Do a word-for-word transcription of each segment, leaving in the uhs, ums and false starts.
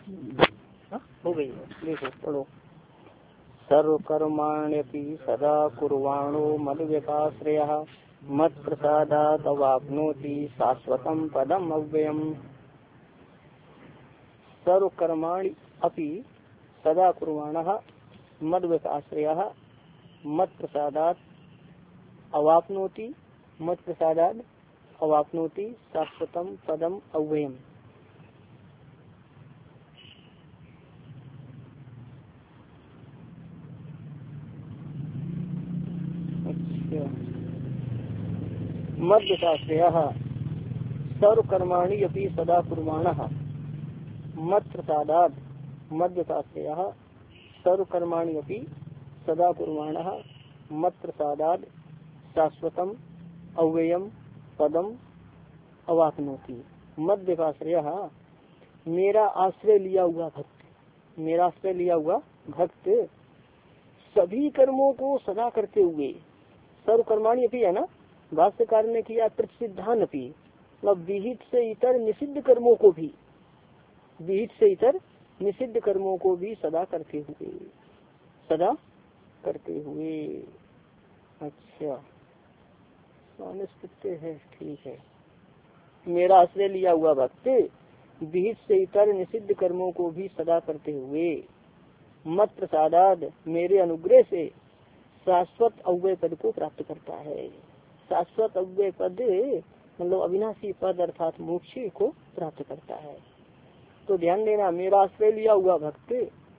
हाँ? हो गई है, देखो पढ़ो। सर्वकर्माण्यपि सदा कुर्वाणो मद्व्यपाश्रयः मत्प्रसादात् अवाप्नोति शाश्वतं पदम् अव्ययम्। सर्वकर्माणि अपि सदा कुर्वाणः मद्व्यपाश्रयः मत्प्रसादात् अवाप्नोति मत्प्रसादात् अवाप्नोति शाश्वतं पदम् अव्ययम्। मद्व्यपाश्रयः सर्वकर्माणि अपि सदा कुर्वाणः मत्प्रसादात् मद्व्यपाश्रयः सर्वकर्माणि अपि सदा कुर्वाणः मत्प्रसादात् शाश्वतम् अव्ययम् पदम अवाप्नोति। मद्व्यपाश्रयः मेरा आश्रय लिया हुआ भक्त, मेरा आश्रय लिया हुआ भक्त सभी कर्मों को सदा करते हुए, सर्वकर्माणि अपि है ना, भाष्यकार ने किया प्रतिसिद्धान अपि, मतलब विहित से इतर निषिद्ध कर्मों को भी, विहित से इतर निषिद्ध कर्मों को भी सदा करते हुए, सदा करते हुए। अच्छा है, ठीक है। मेरा आश्रय लिया हुआ भक्त विहित से इतर निषिद्ध कर्मों को भी सदा करते हुए मत प्रसादाद मेरे अनुग्रह से शाश्वत अव्यय पद को प्राप्त करता है। शाश्वत अव्यय पद मतलब अविनाशी पद अर्थात मोक्ष को प्राप्त करता है। तो ध्यान देना, मेरा आश्रय लिया हुआ भक्त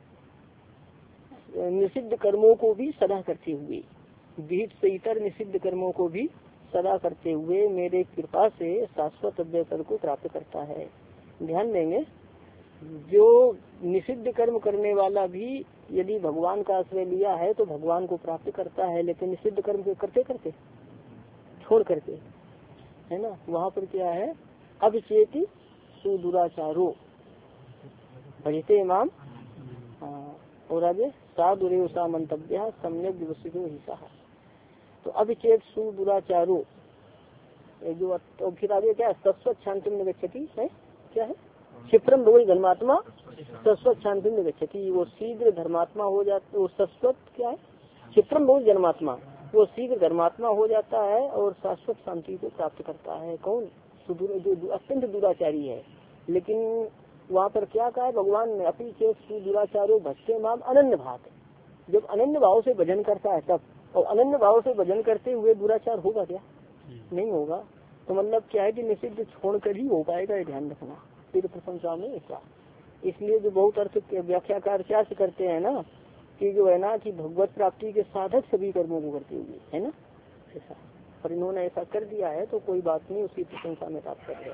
निषिद्ध कर्मों को भी सदा करते हुए, विहित से इतर निषिद्ध कर्मों को भी सदा करते हुए मेरे कृपा से शाश्वत अव्यय पद को प्राप्त करता है। ध्यान देंगे, जो निषिद्ध कर्म करने वाला भी यदि भगवान का आश्रय लिया है तो भगवान को प्राप्त करता है, लेकिन निषिद्ध कर्म करते करते छोड़ करके, है ना, वहाँ पर क्या है, अभिचेति सुदुराचारो भजते इमाम, और आगे साधुरेव सा मंतव्य सम्यक विवसितो हिस्सा। तो अभिचेत सुदुराचारो जो, तो फिर आगे क्या है, शाश्वत शांति में गच्छति है, क्या है, क्षिप्रम भगवती धर्मात्मा शाश्वत शांति में गच्छति, वो शीघ्र धर्मात्मा हो जाता, वो शाश्वत क्या है, क्षिप्रम भगवती धर्मात्मा, वो शीघ्र धर्मात्मा हो जाता है और शाश्वत शांति को प्राप्त करता है। कौन, सुदूर, जो अत्यंत दुराचारी है। लेकिन वहाँ पर क्या कहा है भगवान ने, अपनी चेत सुदुराचारो भक्ते माम अनन्य भाव, जब अनन्य भाव से भजन करता है तब, और अनन्य भाव से भजन करते हुए दुराचार होगा क्या, नहीं होगा। तो मतलब क्या है कि निषिद्ध छोड़कर ही हो पाएगा, ये ध्यान रखना फिर प्रशंसा में ऐसा। इसलिए जो बहुत अर्थ व्याख्याकार क्या से करते हैं ना, कि जो है ना कि भगवत प्राप्ति के साधक सभी कर्मों को करते हुए, है ना, ऐसा। पर इन्होंने ऐसा कर दिया है तो कोई बात नहीं, उसकी प्रशंसा में तात्पर्य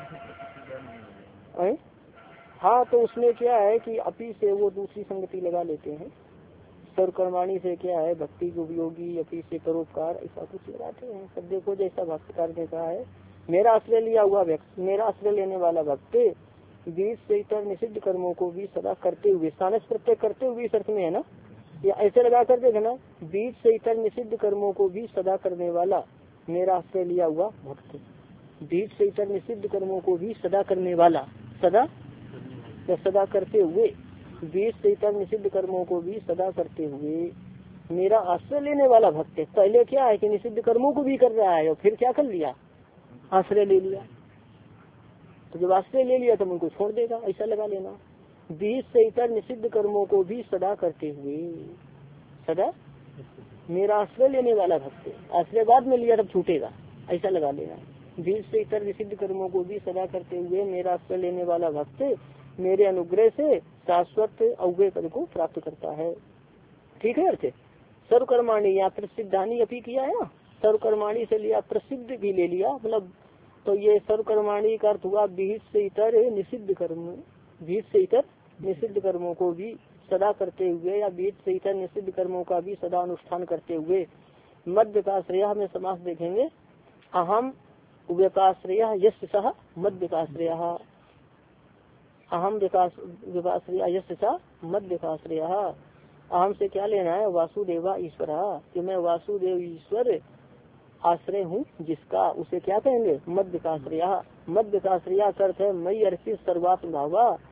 है। हाँ, तो उसमें क्या है कि अपी से वो दूसरी संगति लगा लेते हैं, सर्वकर्माणी से क्या है भक्ति को उपयोगी, अपी से परोपकार, ऐसा कुछ लगाते हैं। सब देखो जैसा भाष्यकार ने कहा है, मेरा आश्रय लिया हुआ व्यक्ति, मेरा आश्रय लेने वाला भक्त बीज से इतर निषिद्ध कर्मों को भी सदा करते हुए, सानस प्रत्यय करते हुए अर्थ में है ना, या ऐसे लगा कर देखना, बीज से इतर निषिद्ध कर्मों को भी सदा करने वाला मेरा आश्रय लिया हुआ भक्त, बीज से इतर निषिद्ध कर्मों को भी सदा करने वाला, सदा या सदा करते हुए, बीज से इतर निषिद्ध कर्मों को भी सदा करते हुए मेरा आश्रय लेने वाला भक्त। पहले क्या है कि निषिद्ध कर्मों को भी कर रहा है और फिर क्या कर लिया, आश्रय ले लिया। तो जब आश्रय ले लिया तो उनको छोड़ देगा, ऐसा लगा लेना। बीज से इतर निषिद्ध कर्मों को भी सदा करते हुए, सदा मेरा आश्रय लेने वाला भक्त, आश्रय बाद में लिया तब छूटेगा, ऐसा लगा लेना। बीज से इतर निषिद्ध कर्मों को भी सदा करते हुए मेरा आश्रय लेने वाला भक्त मेरे अनुग्रह से शाश्वत अव्यय पद को प्राप्त करता है। ठीक है। अर्थ सर्वकर्माणी, यहाँ प्रसिद्धानी अपी किया है ना, सर्वकर्माणी से लिया, प्रसिद्ध भी ले लिया, मतलब तो ये सर्वकर्माणी का अर्थ हुआ विहित से इतर निषिद्ध कर्म, विहित से इतर निषिद्ध कर्मों को भी सदा करते हुए, या विहित से इतर निषिद्ध कर्मों का भी सदा अनुष्ठान करते हुए। मध्य का श्रेय में समास देखेंगे, अहम व्यपाश्रय यश सह मध्य विकाश्रय, अहम विकास विकाश्रय यश सह मध्य विकाश्रय। अहम से क्या लेना है, वासुदेवा ईश्वर, कि मैं वासुदेव ईश्वर आश्रय हूँ जिसका, उसे क्या कहेंगे, मध्य का आश्रय। मध्य का आश्रय अर्थ है मई अर्पित सर्वात्म भावा,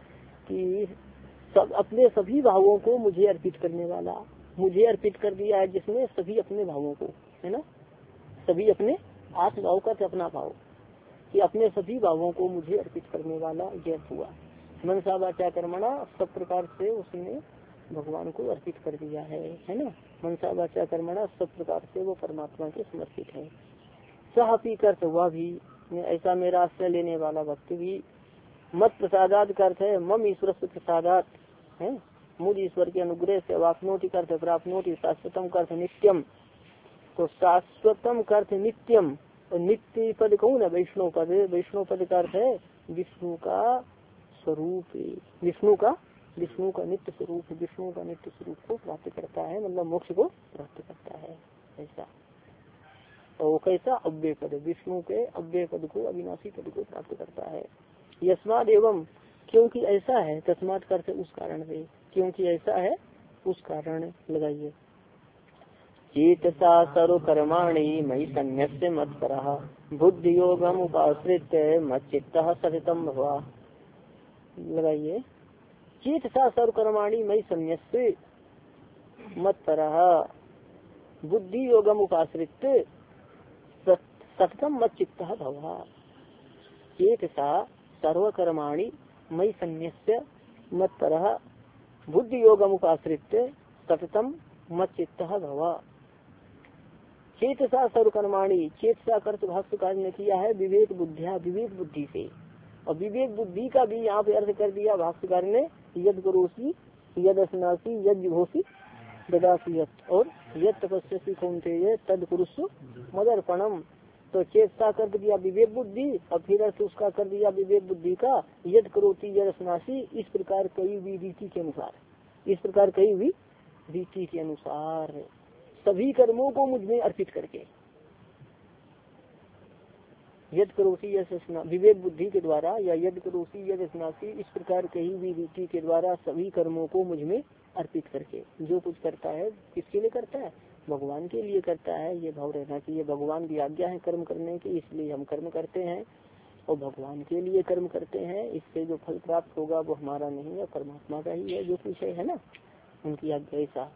कि सब अपने सभी भावों को मुझे अर्पित करने वाला, मुझे अर्पित कर दिया है जिसने सभी अपने भावों को, है ना, सभी अपने आत्मभाव का अपना भाव, कि अपने सभी भावों को मुझे अर्पित करने वाला यह हुआ। मनसा वाचा कर्मणा, सब प्रकार से उसने भगवान को अर्पित कर दिया है, है ना। मनसा वाचा कर्मणा, सब प्रकार से वो परमात्मा के समर्पित है। सह पी कर वह भी, ऐसा मेरा आश्रय लेने वाला भक्त भी। मत प्रसादात का अर्थ है मम ईश्वर से प्रसादात है, मुझ ईश्वर के अनुग्रह से। वापनोति का अर्थ प्राप्नोति, शाश्वतम का अर्थ नित्यम। तो शाश्वतम का अर्थ नित्यम, और नित्य पद कौन है? वैष्णव पद। वैष्णव पद का अर्थ है विष्णु का स्वरूप, विष्णु का विष्णु का नित्य स्वरूप, विष्णु का नित्य स्वरूप को प्राप्त करता है, मतलब मोक्ष को प्राप्त करता है, ऐसा। और कैसा? अव्यय पद, विष्णु के अव्यय पद को, अविनाशी पद को प्राप्त करता है। यस्माद एवं, क्योंकि ऐसा है, तस्मात करते उस कारण से, क्योंकि ऐसा है उस कारण लगाइए। चेतसा सर्व कर्माणि मयि सन्न्यस्य मत्परः बुद्धि योगम उपाश्रित मच्चित्तः सततं भवा। लगाइए, चेतसा सर्व कर्माणि मयि सन्न्यस्य मत्परः बुद्धि योगम उपाश्रित सततं मच्चित्तः भवा। चेतसा सर्व कर्माणि मयि सन्न्यस्य मत्परः बुद्धि योगम उपाश्रित सततं मच्चित्तः भवा। चेतसा सर्व कर्माणि, चेतसा कर्त भाष्यकार ने किया है विवेक बुद्धिया, विवेक बुद्धि से। और विवेक बुद्धि का भी यहाँ पे अर्थ कर दिया भाष्यकार ने, यद करोसी यद अस्नासी यद जिघोसी ददासी यत्, और यद तपस्यसि कौन्तेय तद कुरुषु मदर्पणम। तो चेतसा कर दिया विवेक बुद्धि, और फिर अर्थ उसका कर दिया विवेक बुद्धि का यद करोति यद अस्नासी, इस प्रकार कई भी रीति के अनुसार, इस प्रकार कई भी रीति के अनुसार सभी कर्मों को मुझ में अर्पित करके। यद करोसी यद स्नासी, विवेक बुद्धि के द्वारा, या यद करोसी यद स्नासी, इस प्रकार कहीं भी रीति के द्वारा सभी कर्मों को मुझ में अर्पित करके। जो कुछ करता है किसके लिए करता है? भगवान के लिए करता है, ये भाव रहना चाहिए। भगवान की आज्ञा है कर्म करने की, इसलिए हम कर्म करते हैं, और भगवान के लिए कर्म करते हैं। इससे जो फल प्राप्त होगा वो हमारा नहीं है, परमात्मा का ही है जो कुछ है, है ना, उनकी आज्ञा ऐसा।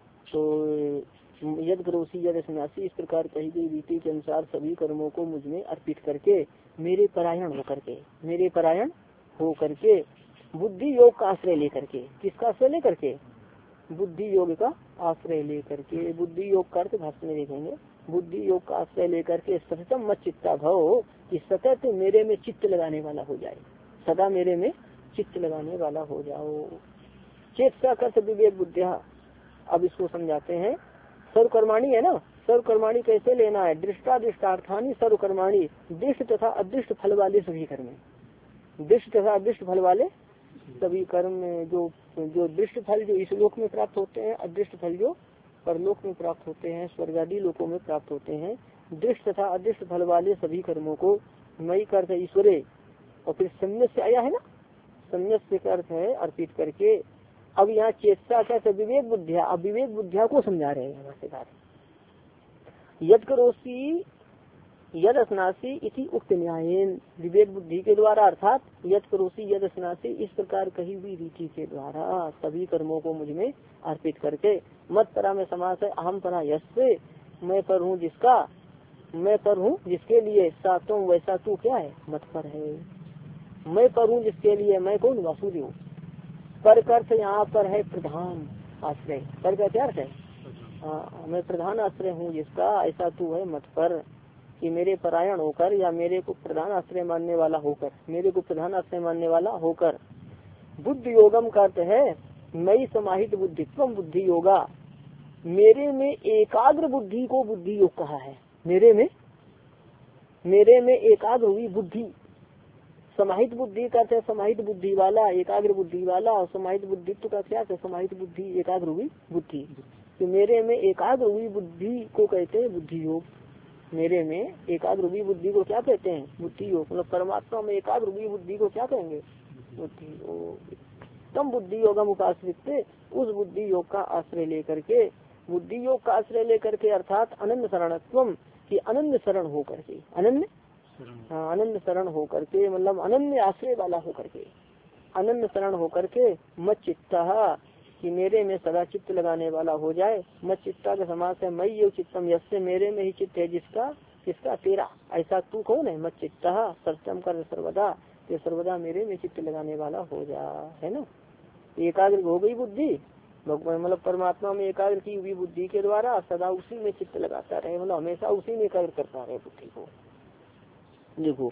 तो यद करोसी यद स्नासी, इस प्रकार कही गई रीति के अनुसार सभी कर्मों को मुझ में अर्पित करके, मेरे परायण हो करके, मेरे परायण हो करके, बुद्धि योग का आश्रय लेकर के। किसका आश्रय लेकर के? बुद्धि योग का आश्रय लेकर के। बुद्धि योग का अर्थ भाष्य में देखेंगे। बुद्धि योग का आश्रय लेकर के सततम मत चित्ता भव, कि सतत मेरे में चित्त लगाने वाला हो जाए, सदा मेरे में चित्त लगाने वाला हो जाओ। चेतसा कर्त विवेक बुद्धिया। अब इसको समझाते हैं। सर्वकर्माणी है ना, सर्वकर्माणी कैसे लेना है? दृष्टा दृष्टार्थानी सर्वकर्माणी, दृष्ट तथा अदृष्ट फल वाले सभी कर्म, दृष्ट तथा अदृष्ट फल वाले सभी कर्म। जो जो दृष्ट फल जो इस लोक में प्राप्त होते हैं, अदृष्ट फल जो परलोक में प्राप्त होते हैं, स्वर्ग आदि लोकों में प्राप्त होते हैं। दृष्ट तथा अदृष्ट फल वाले सभी कर्मों को मई करते ईश्वरे, और फिर सम्यक से आया है ना, सम्यक से अर्थ है अर्पित करके। अब यहाँ चेतसा कैसे? विवेक बुद्धिया। अब विवेक बुद्धिया को समझा रहे हैं भाष्यकार। यद करोसी यद अस्नासी इति उक्त न्यायेन, विवेक बुद्धि के द्वारा, अर्थात यद करोसी यद अस्नासी, इस प्रकार कही हुई रीति के द्वारा सभी कर्मों को मुझ में अर्पित करके। मत परा में समास है अहम परा यस्य, मैं पर हूँ जिसका, मैं पर हूँ जिसके लिए, सातों वैसा तू क्या है? मत पर है। मैं पर हूँ जिसके लिए, मैं कौन? वासुदेव। पर अर्थ यहाँ पर है प्रधान आश्रय। पर का क्या अर्थ है? हाँ, मैं प्रधान आश्रय हूँ जिसका, ऐसा तू है मत पर, कि मेरे परायण होकर, या मेरे को प्रधान आश्रय मानने वाला होकर, मेरे को प्रधान आश्रय मानने वाला होकर। बुद्धि योगम का अर्थ है मई समाहित बुद्धित्व बुद्धि योगा, मेरे में एकाग्र बुद्धि को बुद्धि योग कहा है। मेरे में मेरे में एकाग्र हुई बुद्धि, समाहित बुद्धि का अर्थ है समाहित बुद्धि वाला, एकाग्र बुद्धि वाला। और समाहित बुद्धित्व का क्या है? समाहित बुद्धि, एकाग्र हुई बुद्धि। तो मेरे में एकाग्र हुई बुद्धि को कहते हैं बुद्धि योग। मेरे में एकाग्र हुई बुद्धि को क्या कहते हैं? बुद्धि योग। मतलब परमात्मा में एकाग्र हुई बुद्धि को क्या कहेंगे? बुद्धि योग। तम बुद्धि योगम उपाश्रित, उस बुद्धि योग का आश्रय लेकर के, बुद्धि योग का आश्रय लेकर के, अर्थात अनन्य शरणत्वम, की अनन्य शरण हो करके, अनन्य हाँ अनन्य शरण हो करके, मतलब अनन्य आश्रय वाला हो करके, अनन्य शरण होकर के मत चित्ता कि मेरे में सदा चित्त लगाने वाला हो जाए। मत चित्ता का समास है मई योग चित्तम, यस्य मेरे में ही चित्त है जिसका, किसका, तेरा। ऐसा तू कौन है? मत चित्ता सत्यम कर सर्वदा, ये सर्वदा मेरे में चित्त लगाने वाला हो जा, है ना। एकाग्र हो गई बुद्धि, भगवान मतलब परमात्मा में एकाग्र की हुई बुद्धि के द्वारा सदा उसी में चित्त लगाता रहे, मतलब हमेशा उसी में एकाग्र करता रहे बुद्धि को। देखो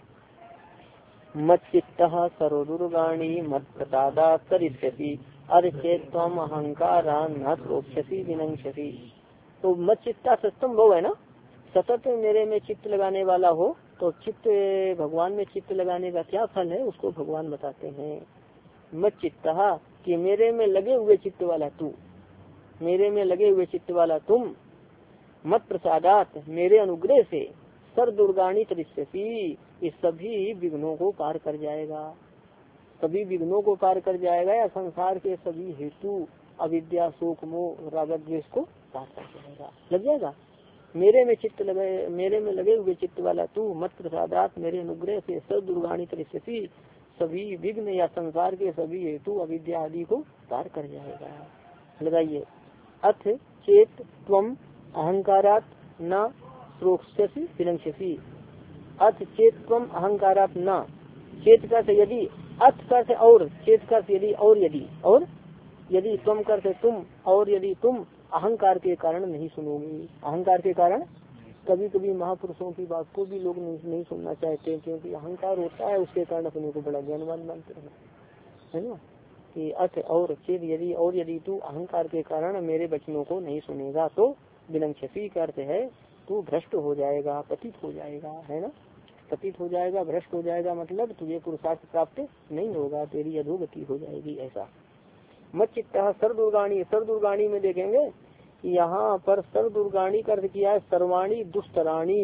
मत चित्तः सर्वदुर्गाणि मत प्रसादात् तरिष्यति अर्चेत त्वम अहंकारान् न प्रोक्ष्यसि विनङ्क्षसि। तो मत चित्ता सत्यम भव है ना, सतत मेरे में चित्त लगाने वाला हो। तो चित्त भगवान में चित्त लगाने का क्या फल है उसको भगवान बताते हैं। मत चित्तः कि मेरे में लगे हुए चित्त वाला तू, मेरे में लगे हुए चित्त वाला तुम, मत प्रसादात मेरे अनुग्रह से, सर दुर्गाणी तरिष्यसि इस सभी विघ्नों को पार कर जाएगा, सभी विघ्नों को पार कर जाएगा या संसार के सभी हेतु अविद्या शोक मोह राग द्वेष को पार कर जाएगा, लग जाएगा। मेरे में चित्त लगे, मेरे में लगे हुए चित्त वाला तू, मत प्रसादात मेरे अनुग्रह से, सर दुर्गाणी तरिष्यसि सभी विघ्न या संसार के सभी हेतु अविद्या आदि को पार कर जाएगा। लगाइए अथ चेत त्वम अहंकारात न प्रोक्ष्यसि विनङ्क्षसि। अथ चेत त्वम अहंकारात न, चेत का से यदि, अथ का से और, चेत का से यदि और, यदि और, यदि तुम कर से तुम, और यदि तुम अहंकार के कारण नहीं सुनोगी। अहंकार के कारण कभी कभी महापुरुषों की बात को भी लोग नहीं, नहीं सुनना चाहते, क्योंकि अहंकार होता है उसके कारण अपने को बड़ा ज्ञानवान मानते हैं, है ना। कि अर्थ और चेत यदि और यदि तू अहंकार के कारण मेरे वचनों को नहीं सुनेगा तो विनङ्क्षसि का अर्थ है तू भ्रष्ट हो जाएगा, पतित हो जाएगा, है ना। पतित हो जाएगा, भ्रष्ट हो जाएगा, मतलब तुझे पुरुषार्थ प्राप्त नहीं होगा, तेरी अधोगति हो जाएगी, ऐसा। मत चित्तः सर्वदुर्गाणी, सर्वदुर्गाणी में देखेंगे यहाँ पर सर्वदुर्गाणी का अर्थ किया है सर्वाणी दुष्टराणी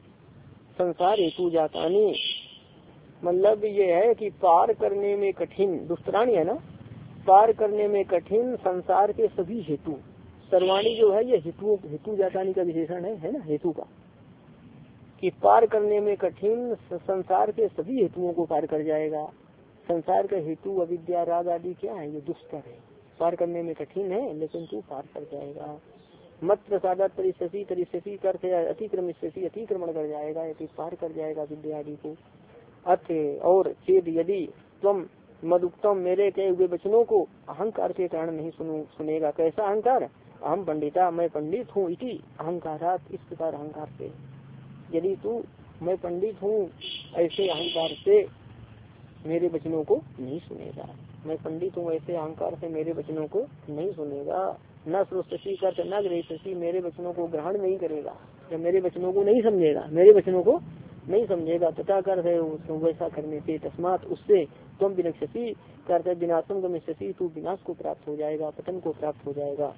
संसार हेतु जातानी, मतलब ये है कि पार करने में कठिन, दुष्टराणी है ना, पार करने में कठिन संसार के सभी हेतु। सर्वाणी जो है ये हेतु, हेतु जातानी का विशेषण है, है ना, हेतु का, कि पार करने में कठिन संसार के सभी हेतुओं को पार कर जाएगा। संसार का हेतु अविद्या राग आदि क्या है, ये दुष्कर है, पार करने में कठिन है, लेकिन तू पार कर जाएगा। मत प्रसादात तरिष्यसि, तरिष्यसि करते अतिक्रमिष्यसि अतिक्रमण कर जाएगा, यदि पार कर जाएगा विद्या आदि को। अर्थ और चेद यदि तुम मदुक्तम मेरे कहे हुए वचनों को अहंकार के कारण नहीं सुनो सुनेगा। कैसा अहंकार? अहम पंडिता मैं पंडित हूँ, इति अहंकारात इस प्रकार अहंकार से, यदि तू मैं पंडित हूँ ऐसे अहंकार से मेरे वचनों को नहीं सुनेगा, मैं पंडित हूँ ऐसे अहंकार से मेरे वचनों को नहीं सुनेगा। न श्रोष्यसि कर न ग्रहीष्यसि मेरे वचनों को ग्रहण नहीं करेगा, जब मेरे वचनों को नहीं समझेगा, मेरे वचनों को नहीं समझेगा, तथा कर है वैसा करने से, तस्मात उससे तुम विनक्षसी करते विनाशम गमिष्यसि तू विनाश को प्राप्त हो जाएगा, पतन को प्राप्त हो जाएगा।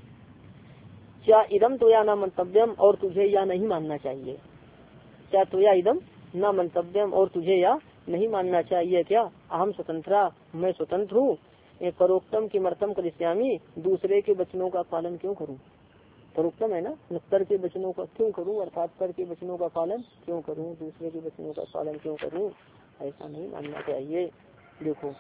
क्या इदम तो या न मंतव्यम और तुझे या नहीं मानना चाहिए, क्या तो या इदम न मंतव्यम और तुझे या नहीं मानना चाहिए। क्या अहम स्वतंत्रा मैं स्वतंत्र हूँ, परोक्तम किमर्थम करिष्यामि दूसरे के वचनों का पालन क्यों करूँ। परोक्तम है ना, पर के वचनों का क्यों करूँ, अर्थात पर के वचनों का पालन क्यों करूँ, दूसरे के वचनों का पालन क्यों करूँ, ऐसा नहीं मानना चाहिए। देखो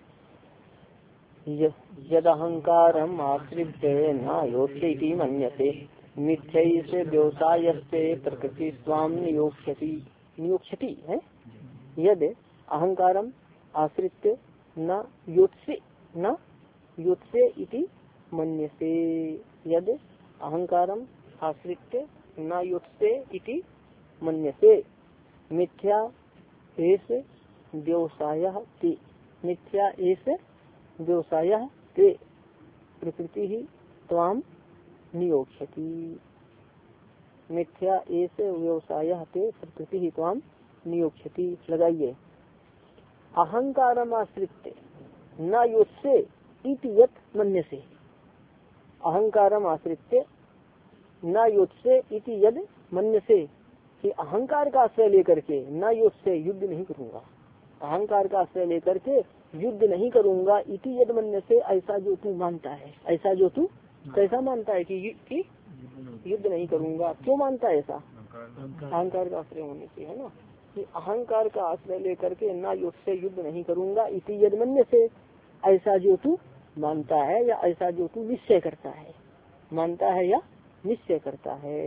यद अहंकारम आश्रित्य नायोच्यति मन्यते मिथ्यै से व्यवसायस्ते प्रकृति स्वाम नियोक्ष्यति, नियोक्ष्यति है। यद अहंकारम आश्रित्य न योत्से न योत्से इति मन्यसे, यद अहंकारम आश्रित्य न योत्से इति मन्यसे मिथ्या एष व्यवसायः ते, मिथ्या एष व्यवसायः ते प्रकृति ही त्वाम नियोक्ष्यति, मिथ्या एष व्यवसायः ते प्रकृति ही त्वाम नियोक्ष्यति। लगाइए अहंकारम आश्रित्य न योत्से इति यत् मन्यसे, अहंकारम आश्रित्य न योत्से इति यद मन्यसे, कि अहंकार का आश्रय लेकर के न योत्से युद्ध नहीं करूंगा, अहंकार का आश्रय लेकर के युद्ध नहीं करूंगा, इति यद मन्यसे ऐसा जो तू मानता है, ऐसा जो तू कैसा मानता है कि, कि युद्ध नहीं करूंगा, क्यों मानता है ऐसा, अहंकार का आश्रय होने से, है ना। कि अहंकार का आश्रय लेकर के ना युद्ध से युद्ध नहीं करूंगा इसी यदमन्य से, ऐसा जो तू मानता है या ऐसा जो तू निश्चय करता है, मानता है या निश्चय करता है,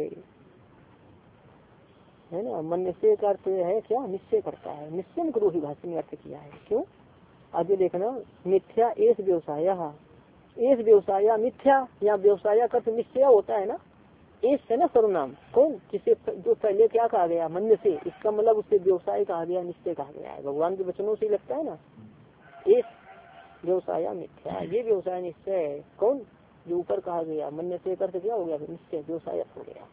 है ना। मन से का अर्थ है क्या, निश्चय करता है। निश्चय करो ही भाषण में अर्थ किया है। क्यों, आगे देखना, मिथ्या एस व्यवसाय, एस व्यवसाय मिथ्या, या व्यवसाय का तो निश्चय होता है ना, एस है ना सर्वनाम, कौन जिसे जो पहले क्या कहा गया, मन से, इसका मतलब उससे व्यवसाय कहा गया, निश्चय कहा गया है। भगवान के वचनों से लगता है ना, एस व्यवसाय मिथ्या, ये व्यवसाय निश्चय है। कौन, जो ऊपर कहा गया, मन से करते क्या हो गया, निश्चय व्यवसाय हो गया।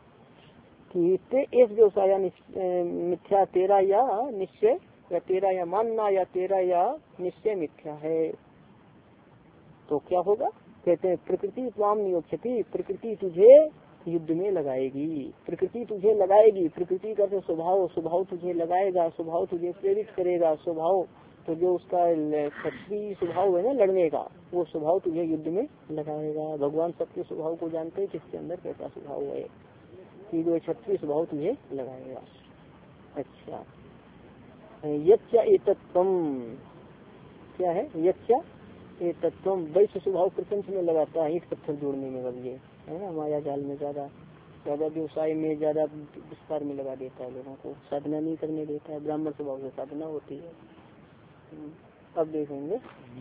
इस व्यवसाय मिथ्या, तेरा या निश्चय, या तेरा या मानना, या तेरा या निश्चय मिथ्या है। तो क्या होगा, कहते हैं प्रकृति स्वाम नियोक्षति, प्रकृति तुझे युद्ध में लगाएगी, प्रकृति तुझे लगाएगी। प्रकृति का स्वभाव, स्वभाव तुझे लगाएगा, स्वभाव तुझे प्रेरित करेगा, स्वभाव तो जो उसका क्षत्रिय स्वभाव है ना लड़ने का, वो स्वभाव तुझे युद्ध में लगाएगा। भगवान सबके स्वभाव को जानते हैं, किसके अंदर कैसा स्वभाव है, कि जो क्षत्रिय स्वभाव तुझे लगाएगा। अच्छा, यच्चा एतत्वम, क्या है, यच्चा एतत्वम, वैश्य स्वभाव प्रपंच में लगाता है, ईंट पत्थर जोड़ने में, बस ये है ना, माया जाल में ज्यादा ज्यादा व्यवसाय में ज्यादा विस्तार में लगा देता है लोगों को, साधना नहीं करने देता है। ब्राह्मण स्वभाव से साधना होती है। अब देखेंगे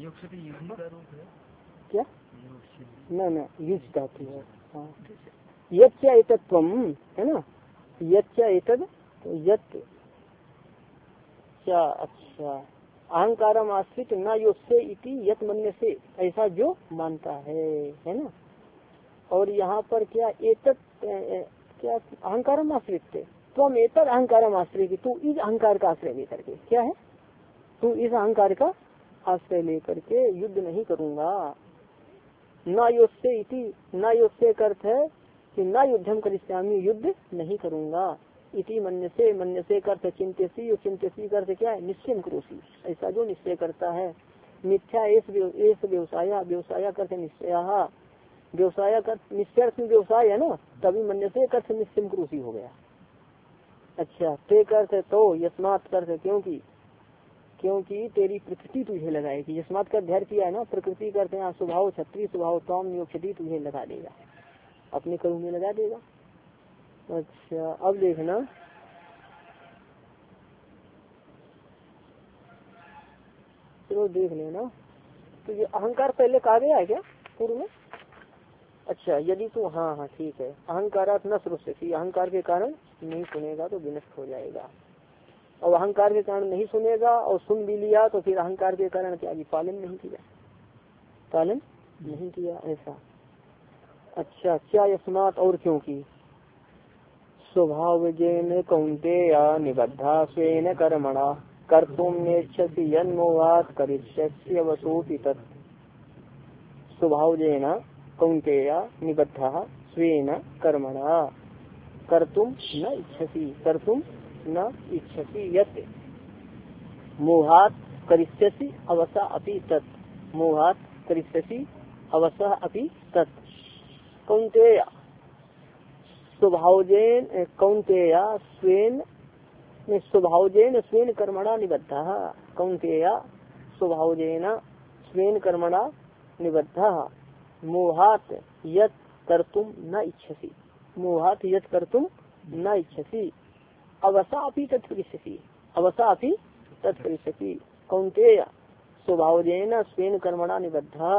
क्या, ना ना युज धातु है। हाँ, यच्चा एतत्वम है ना, यच्चा एतद, तो यत् क्या, अच्छा, अहंकारम आश्रित न योत्से इति यत मन्य से, ऐसा जो मानता है, है ना। और यहाँ पर क्या, एतत क्या, अहंकारम आश्रित, तो हम एतद अहंकारम आश्रित, तू इस अहंकार का आश्रय लेकर के, क्या है, तू इस अहंकार का आश्रय लेकर के युद्ध नहीं करूंगा। न योत्से इति, न योत्से का अर्थ है कि न युद्धम करिष्यामि, युद्ध नहीं करूंगा। इति मन्य से, मन्य से करते चिंत्यसी, और चिंत्यसी करते क्या है, निश्चय करोसी, ऐसा जो निश्चय करता है। मिथ्या एस व्यवसाय, व्यवसाय करते निश्चय, व्यवसाय कर निश्चय में व्यवसाय है ना, तभी मन्य से करते निश्चय करोसी हो गया। अच्छा, ते करते तो, यस्मात करते क्योंकि, क्योंकि तेरी प्रकृति तुझे लगाएगी। यस्मात का अध्ययन किया है ना, प्रकृति करते हैं स्वभाव, क्षत्रिय स्वभाव, तम नियोक्षति तुझे लगा देगा, अपने कर्म में लगा देगा। अच्छा, अब देखना, चलो देख लेना, तो ये अहंकार पहले कहा गया है क्या पूर्व में। अच्छा, यदि तो हाँ हाँ ठीक है, अहंकारात न श्रुष्यति, अहंकार के कारण नहीं सुनेगा तो विनष्ट हो जाएगा। और अहंकार के कारण नहीं सुनेगा और सुन भी लिया तो फिर अहंकार के कारण क्या, पालन नहीं किया, पालन नहीं किया, ऐसा। अच्छा, क्या यस्मात, और क्योंकि, स्वभाव जेन कौन्तेय निबद्धा स्वेन कर्मणा कर्तुम नेच्छसि यन्मोहात् करिष्यसि वसोऽपि तत्। स्वभाव जेन कौन्तेय निबद्धा स्वेन कर्मणा कर्तुम न इच्छसि, कर्तुम न इच्छसि यत् मोहात् करिष्यसि अवसा अपि तत्, मोहात् करिष्यसि अवसा अपि तत्। कौन्तेय स्वभावजेन, कौन्तेय स्वेन, स्वभावजेन स्वेन कर्मणा निबद्धा, कौन्तेय स्वभावजेन स्वेन कर्मणा निबद्धा मोहात् यत् कर्तुम न इच्छसि, मोहात् यत् कर्तुम न इच्छसि अवसा अपि तत् करिष्यसि, अवसा अपि तत् करिष्यसि। कौन्तेय स्वभावजेन स्वेन कर्मणा निबद्धा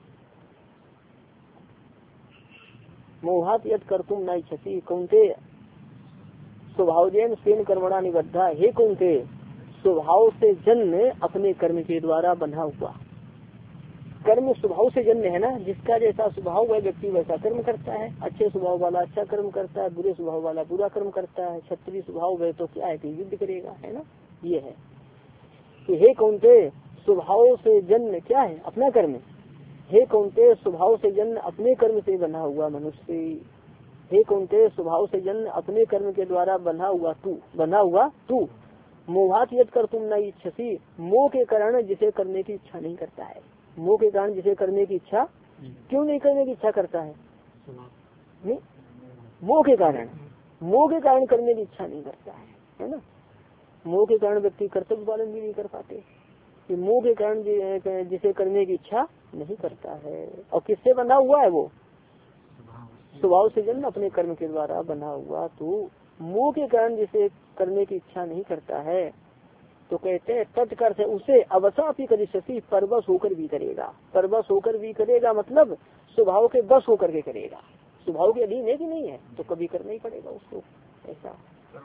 मोहात् यत् कर्तुम न इच्छसि। कौन्तेय स्वभावजेन स्वेन कर्मणा निबद्धा, हे कौन्तेय, स्वभाव से जन्म अपने कर्म के द्वारा बंधा हुआ। कर्म स्वभाव से जन्म है ना, जिसका जैसा स्वभाव है व्यक्ति वैसा कर्म करता है। अच्छे स्वभाव वाला अच्छा कर्म करता है, बुरे स्वभाव वाला बुरा कर्म करता है। क्षत्रिय स्वभाव है तो क्या है कि युद्ध करेगा, है ना, ये है। तो हे कौन्तेय, स्वभाव से जन्म क्या है, अपना कर्म। हे कौन्तेय, स्वभाव से जन्म अपने कर्म से बना हुआ मनुष्य। हे कौन्तेय, स्वभाव से जन्म अपने कर्म के द्वारा बना हुआ तू, बना हुआ तू मोहात् यत् कर्तुम न इच्छसि, मोह के कारण जिसे करने की इच्छा नहीं करता है। मोह के कारण जिसे करने की इच्छा क्यों नहीं करने की इच्छा करता है, नहीं, मोह के कारण, मोह के कारण करने की इच्छा नहीं करता है, है ना। मोह के कारण व्यक्ति कर्तव्य पालन भी नहीं कर पाते, कि मोह के कारण जिसे करने की इच्छा नहीं करता है। और किससे बंधा हुआ है वो? स्वभाव से जन्म अपने कर्म के द्वारा बंधा हुआ। तो मोह के कारण जिसे करने की इच्छा नहीं करता है, तो कहते हैं तत्कर से उसे अवसापी करिष्यति, परवश होकर भी करेगा। परवश होकर भी करेगा मतलब स्वभाव के बस होकर के करेगा। स्वभाव के अधीन है कि नहीं है, तो कभी करना ही पड़ेगा उसको। ऐसा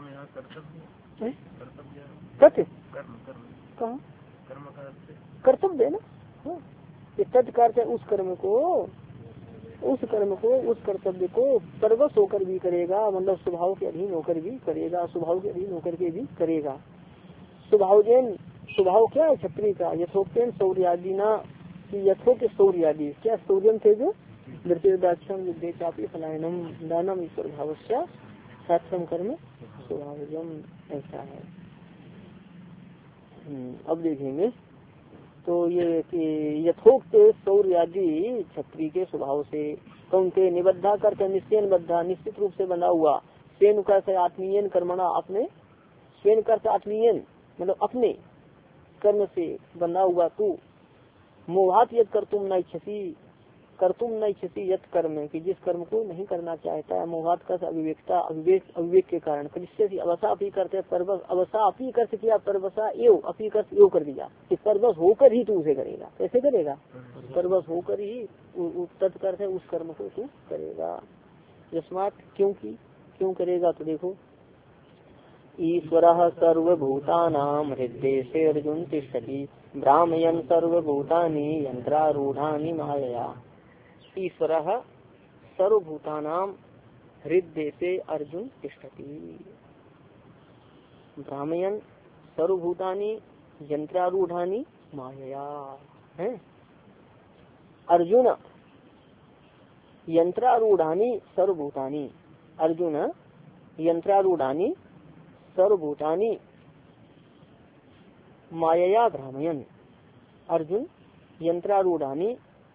सत्य कहाँ कर्तव्य है ना, तत्कार से उस कर्म को उस कर्म को उस कर्तव्य को परवश होकर भी करेगा, मतलब स्वभाव के अधीन होकर भी करेगा, स्वभाव के अधीन होकर के भी करेगा। स्वभावजन स्वभाव क्या है क्षत्रिय का? यथोक्तेन शौर्यादि ना, यथोक्त शौर्यादि क्या शौर्यम थे जो मृत्युदाक्षम युद्धे चापी फलायनम दानम ईश्वर भावस्या साक्षम कर्म स्वभावजम, ऐसा है। अब देखेंगे तो ये कि यथोक्त शौर्यादि क्षत्रिय के स्वभाव से, तो उनके निबद्धा करके निश्चयन बद्धा निश्चित रूप से बना हुआ, स्वेन कर से आत्मीयन कर्मणा अपने, स्वेन कर से आत्मीयन मतलब अपने कर्म से बना हुआ तू, मोहात यद कर तुम न इच्छसी, कर तुम न इच्छसी यद कर्म, कि जिस कर्म को नहीं करना चाहता है, मोहात का अविवेकता अविवेक अविवेक के कारण, कनिष्य अवसा अपी करते परवश, अवसा अपी कर किया परवसा एव अपी कर एव कर दिया कि परवश होकर ही तू उसे करेगा। कैसे करेगा? परवश होकर ही तत्कर उस कर्म को तू करेगा। यस्मात क्योंकि क्यों करेगा, तो देखो ईश्वरः सर्वभूतानां हृदये अर्जुन तिष्ठति भ्रामयन् सर्वभूतानि यंत्रारूढ़ानि मायया। ईश्वरः सर्वभूतानां हृदये अर्जुन तिष्ठति भ्रामयन् सर्वभूतानि यंत्रारूढ़ानि मायया। है अर्जुन यंत्रारूढ़ानि सर्वभूतानि, अर्जुन यंत्रारूढ़ानि सर्वभूतानि मायया भ्रामयन्, अर्जुन यंत्रारूढ़ानि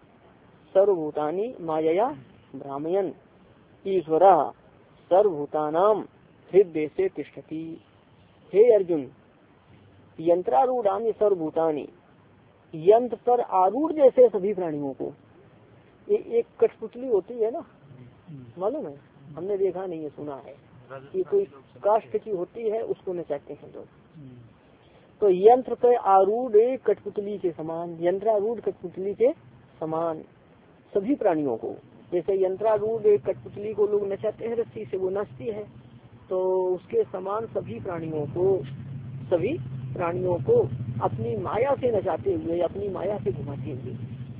सर्वभूतानि मायया भ्रामयन् ईश्वरः सर्वभूतानां हृदये से तिष्ठति। हे अर्जुन यंत्रारूढ़ानि सर्वभूतानि, यंत्र पर आरूढ़ जैसे सभी प्राणियों को, ये एक कठपुतली होती है ना, मालूम है? हमने देखा नहीं है, सुना है कि कोई काष्ठ की होती है, उसको नचाते हैं लोग। तो यंत्र पर आरूढ़ कठपुतली के समान, यंत्रारूढ़ कठपुतली के समान सभी प्राणियों को, जैसे यंत्रारूढ़ कठपुतली को लोग नचाते हैं रस्सी से, वो नाचती है, तो उसके समान सभी प्राणियों को सभी प्राणियों को अपनी माया से नचाते हुए, अपनी माया से घुमाते हुए।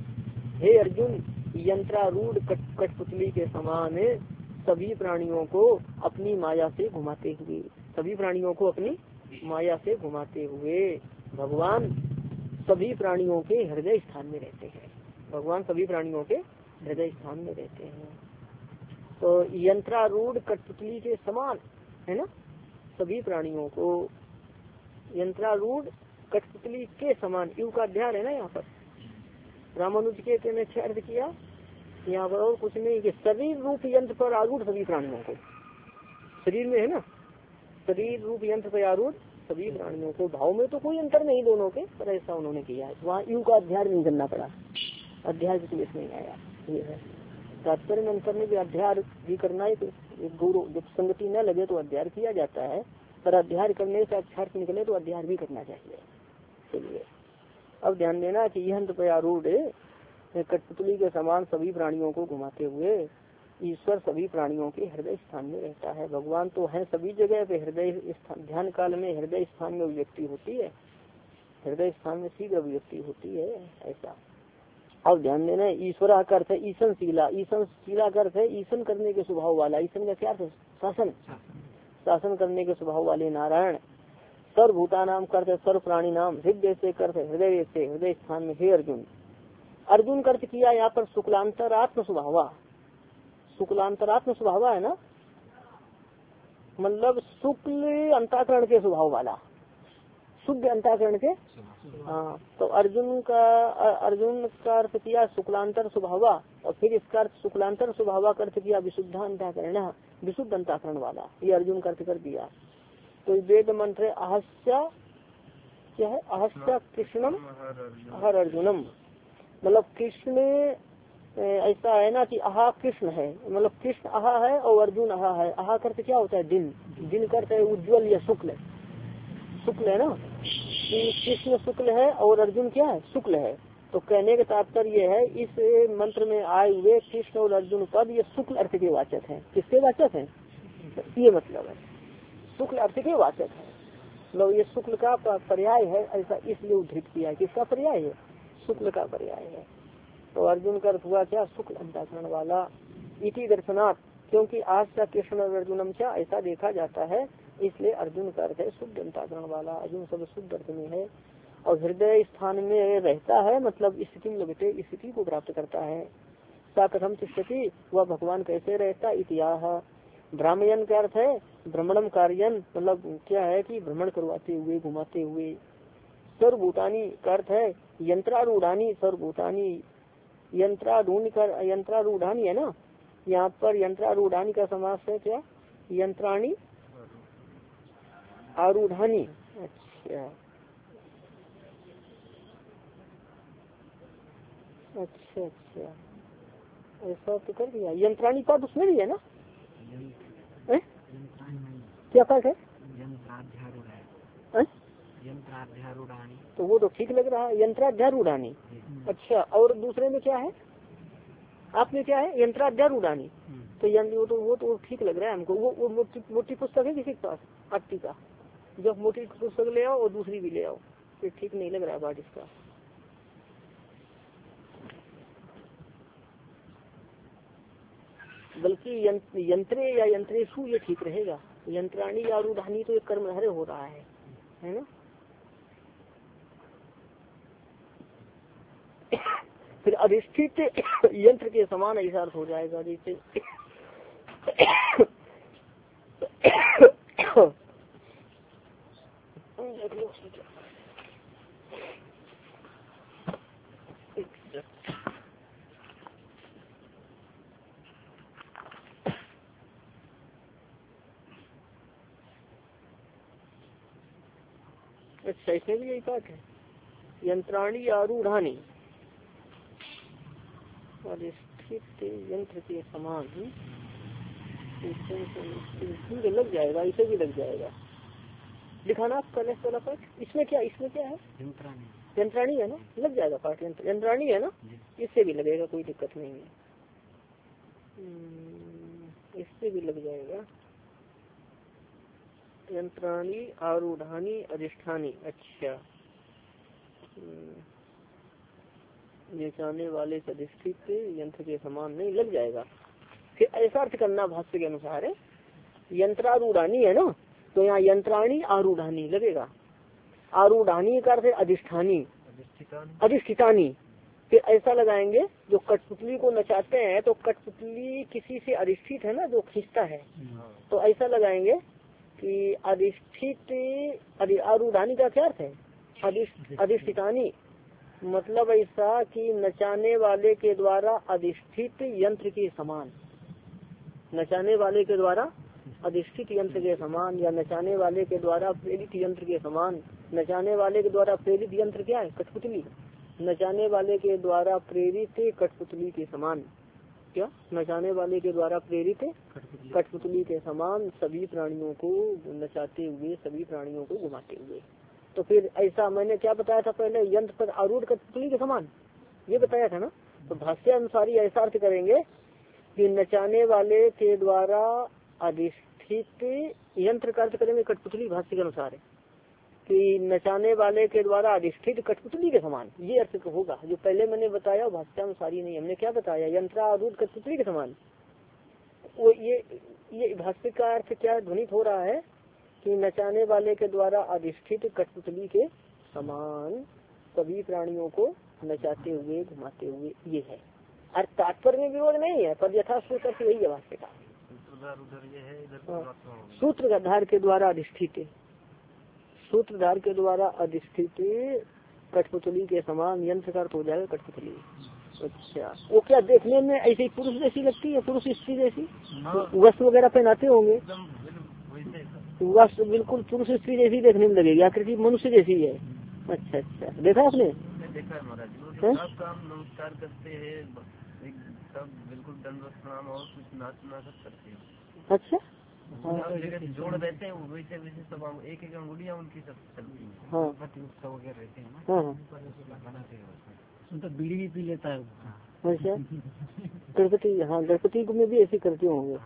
हे अर्जुन यंत्रारूढ़ कठपुतली के समान सभी प्राणियों को अपनी माया से घुमाते हुए, सभी प्राणियों को अपनी माया से घुमाते हुए भगवान सभी प्राणियों के हृदय स्थान में रहते हैं। भगवान सभी प्राणियों के हृदय स्थान में रहते हैं। तो यंत्रारूढ़ कठपुतली के समान है ना, सभी प्राणियों को यंत्रारूढ़ कठपुतली के समान, यू का अध्याय है ना यहाँ पर। रामानुज के ने छह अर्थ किया यहाँ पर, और कुछ नहीं कि शरीर रूप यंत्र पर आरूढ़ सभी प्राणियों को, शरीर में है ना, शरीर रूप यंत्र पर आरूढ़ सभी प्राणियों को। भाव में तो कोई अंतर नहीं दोनों के, पर ऐसा उन्होंने किया है। वहाँ यू का अध्याय नहीं करना पड़ा, अध्याय की क्लेश नहीं आया। ये है तात्पर्य में अंतर में भी अध्याय भी करना है, तो गौरव जब संगति न लगे तो अध्याय किया जाता है, पर अध्याय करने से अक्षार्थ निकले तो अध्याय भी करना चाहिए। चलिए अब ध्यान देना कि यंत्र पर आरूढ़ कठपुतली के समान सभी प्राणियों को घुमाते हुए ईश्वर सभी प्राणियों के हृदय स्थान में रहता है। भगवान तो है सभी जगह पे, हृदय स्थान ध्यान काल में हृदय स्थान में अभिव्यक्ति होती है, हृदय स्थान में शीघ्र अभिव्यक्ति होती है, ऐसा। अब ध्यान देना ईश्वर का अर्थ है ईशन शीला, ईशन शीला का अर्थ है ईशन करने के स्वभाव वाला, ईशन का क्या अर्थ? शासन, शासन करने के स्वभाव वाले नारायण। सर्वभूता नाम करते सर्व प्राणी नाम, हृदय से करते हृदय से, हृदय स्थान में। हे अर्जुन, अर्जुन का अर्थ किया यहाँ पर शुक्लांतरात्म स्वभावा, शुक्लांतरात्म स्वभाव है ना, मतलब शुक्ल अंताकरण के स्वभाव वाला, शुद्ध अंताकरण के। हाँ, तो अर्जुन का अर्जुन का अर्थ किया शुक्लांतर स्वभावा, और फिर इसका अर्थ शुक्लांतर स्वभावा का अर्थ किया विशुद्ध अंताकरण, विशुद्ध अंताकरण वाला, ये अर्जुन का अर्थ कर दिया। तो वेद मंत्र अहस्या क्या है, अहस्या कृष्णम हर अर्जुनम, मतलब कृष्ण ऐसा है ना कि आहा कृष्ण है, मतलब कृष्ण आहा है और अर्जुन आहा है। आहा करते क्या होता है, दिन, दिन करते है उज्ज्वल या शुक्ल, शुक्ल है ना, कि कृष्ण शुक्ल है और अर्जुन क्या है, शुक्ल है। तो कहने का तात्पर्य है इस मंत्र में आए हुए कृष्ण और अर्जुन पद ये शुक्ल अर्थ के वाचक हैं। किसके वाचक हैं, ये मतलब है शुक्ल अर्थ के वाचक है, मतलब ये शुक्ल का पर्याय है, ऐसा इसलिए उद्धृत किया है। किसका पर्याय है, शुक्ल का पर्याय है। तो अर्जुन का अर्थ हुआ क्या, शुक्ल अंतःकरण वाला। इति दर्शनात्, क्योंकि आज का कृष्ण और अर्जुनम क्या ऐसा देखा जाता है, इसलिए अर्जुन का अर्थ है शुद्ध अंतःकरण वाला। अर्जुन सब शुद्ध अर्थ में है और हृदय स्थान में रहता है, मतलब स्थिति में लगते स्थिति को प्राप्त करता है। सा कथम तिष्ठति, वह भगवान कैसे रहता, इतिहास ब्राह्मण का अर्थ है भ्रमणम कार्यन, मतलब क्या है कि भ्रमण करवाते हुए, घुमाते हुए। सर्वभूतानी का अर्थ है यंत्रारूढ़ानी, सर्वभूतानी यंत्रारूढ़ का यंत्रारूढ़ानी है ना, यहाँ पर यंत्रारूढ़ानी का समास है क्या, यंत्राणी आरूढ़ानी। अच्छा अच्छा अच्छा, ऐसा तो कर दिया। यंत्राणी पद उसमें भी है ना, है? क्या पद है, यंत्राध्यारूढ़ानी, तो वो तो ठीक लग रहा है, यंत्राध्यारूढ़ानी। अच्छा, और दूसरे में क्या है, आपने क्या है, यंत्राध्यारूढ़ानी, तो यंत्र वो तो वो तो ठीक लग रहा है हमको। वो वो मोटी, मोटी पुस्तक है किसी के पास, अट्टी का, जब मोटी पुस्तक ले आओ और दूसरी भी ले आओ, फिर ठीक नहीं लग रहा है बात इसका। बल्कि यंत्रे या यंत्रेशु ये ठीक रहेगा। यंत्राणी या आरूढ़ानी तो एक कर्मधारय हो रहा है, है ना। फिर अधिष्ठित यंत्र के समान ऐसा अर्थ हो जाएगा, जैसे अच्छा, इसमें भी यही बात है, यंत्राणी आरूढ़ानी अधिष्ठित यंत्र के समान लग जाएगा, इसे भी लग जाएगा। दिखाना आप पहले वाला पाठ, इसमें क्या, इसमें क्या है, यंत्राणी, यंत्राणी है ना, लग जाएगा पाठ, यंत्राणी है ना, इससे भी लगेगा, कोई दिक्कत नहीं है, इससे भी लग जाएगा। यंत्राणी आरूढ़ानी अधिष्ठानी, अच्छा, ये चाहने वाले से अधिष्ठित यंत्र के समान नहीं, लग जाएगा। फिर ऐसा अर्थ करना भाष्य के अनुसार है, यंत्रारूढ़ानी है ना, तो यहाँ यंत्राणी आरूढ़ानी लगेगा। आरूढ़ानी का अर्थ है अधिष्ठानी, अधिष्ठितानी। फिर ऐसा लगाएंगे, जो कठपुतली को नचाते हैं, तो कठपुतली किसी से अधिष्ठित है ना, जो खींचता है, तो ऐसा लगाएंगे कि अधिष्ठित। आरूढ़ानी का क्या अर्थ है, अधिष्ठितानी, मतलब ऐसा कि नचाने वाले के द्वारा अधिष्ठित यंत्र के समान, नचाने वाले के द्वारा अधिष्ठित यंत्र के समान, या नचाने वाले के द्वारा प्रेरित यंत्र के समान। नचाने वाले के द्वारा प्रेरित यंत्र क्या है, कठपुतली, नचाने वाले के द्वारा प्रेरित कठपुतली के समान। क्या, नचाने वाले के द्वारा प्रेरित कठपुतली के समान सभी प्राणियों को नचाते हुए, सभी प्राणियों को घुमाते हुए। तो फिर ऐसा मैंने क्या बताया था पहले, यंत्र पर आरूढ़ कठपुतली के समान, ये बताया था ना। तो भाष्य अनुसार ऐसा अर्थ करेंगे कि नचाने वाले के द्वारा अधिष्ठित यंत्र का अर्थ करेंगे कठपुतली, भाष्य के अनुसार है कि नचाने वाले के द्वारा अधिष्ठित कठपुतली के समान, ये अर्थ होगा। जो पहले मैंने बताया भाष्यानुसारी नहीं, हमने क्या बताया, यंत्रारूढ़ कठपुतली के समान। वो ये ये भाष्य का अर्थ क्या ध्वनित हो रहा है कि नचाने वाले के द्वारा अधिष्ठित कठपुतली के समान सभी प्राणियों को नचाते हुए, घुमाते हुए, ये है अर्थ। तात्पर्य में विरोध नहीं है, पर यथाश्रुत अर्थ यही है भाष्य का। सूत्रधार के द्वारा अधिष्ठित, सूत्रधार के द्वारा अधिष्ठित कठपुतली के समान यंत्र का अर्थ हो जाएगा कठपुतली। अच्छा, वो क्या देखने में ऐसी पुरुष जैसी लगती है, पुरुष स्त्री जैसी, वस्त्र वगैरह पहनाते होंगे, वह बिल्कुल पुरुष स्त्री जैसी देखने में लगेगी, आकृति मनुष्य जैसी है। अच्छा अच्छा, देखा आपने? देखा है महाराज, वो जो सब काम नमस्कार करते हैं, सब बिल्कुल दंडवत प्रणाम और कुछ नाचना सब करते हैं। अच्छा हाँ, जोड़ रहते हैं वो वैसे वैसे सब एक एक अंगुलियाँ उनकी सब चलती हैं। हाँ उत्सव वगैरह रहते हैं हाँ हाँ, तो बीड़ी भी पी लेता है। अच्छा, गणपति, हाँ गणपति को में भी ऐसे करते होंगे।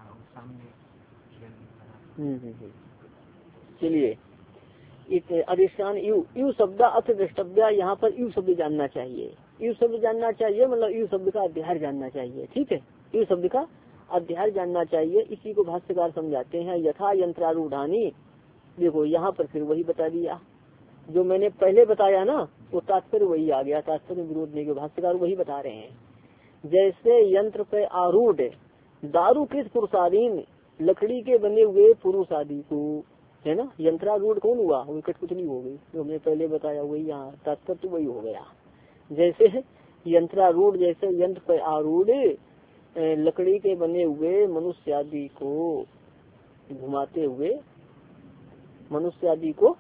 चलिए, अधिष्ठान यू यू शब्द अर्थ द्रष्टव्य, यहाँ पर यू शब्द जानना चाहिए। यू शब्द जानना चाहिए मतलब यू शब्द का अध्याय जानना चाहिए। ठीक है, यू शब्द का अध्याय जानना चाहिए। इसी को भाष्यकार समझाते हैं यथा यंत्रारूढ़ानी। देखो यहाँ पर फिर वही बता दिया जो मैंने पहले बताया ना, वो तात्पर्य वही आ गया, तात्पर्य विरोध नहीं, भाष्यकार वही बता रहे हैं। जैसे यंत्र पे आरूढ़ दारूकृत पुरुषाधीन, लकड़ी के बने हुए पुरुष आदि को, है ना, यंत्रारूढ़ कौन हुआ? वो कठपुतली हो गई, जो हमने पहले बताया वही, यहाँ तात्पर्य तो वही हो गया। जैसे यंत्रारूढ़, जैसे यंत्र पे आरूढ़ लकड़ी के बने हुए मनुष्य आदि को घुमाते हुए, मनुष्य आदि को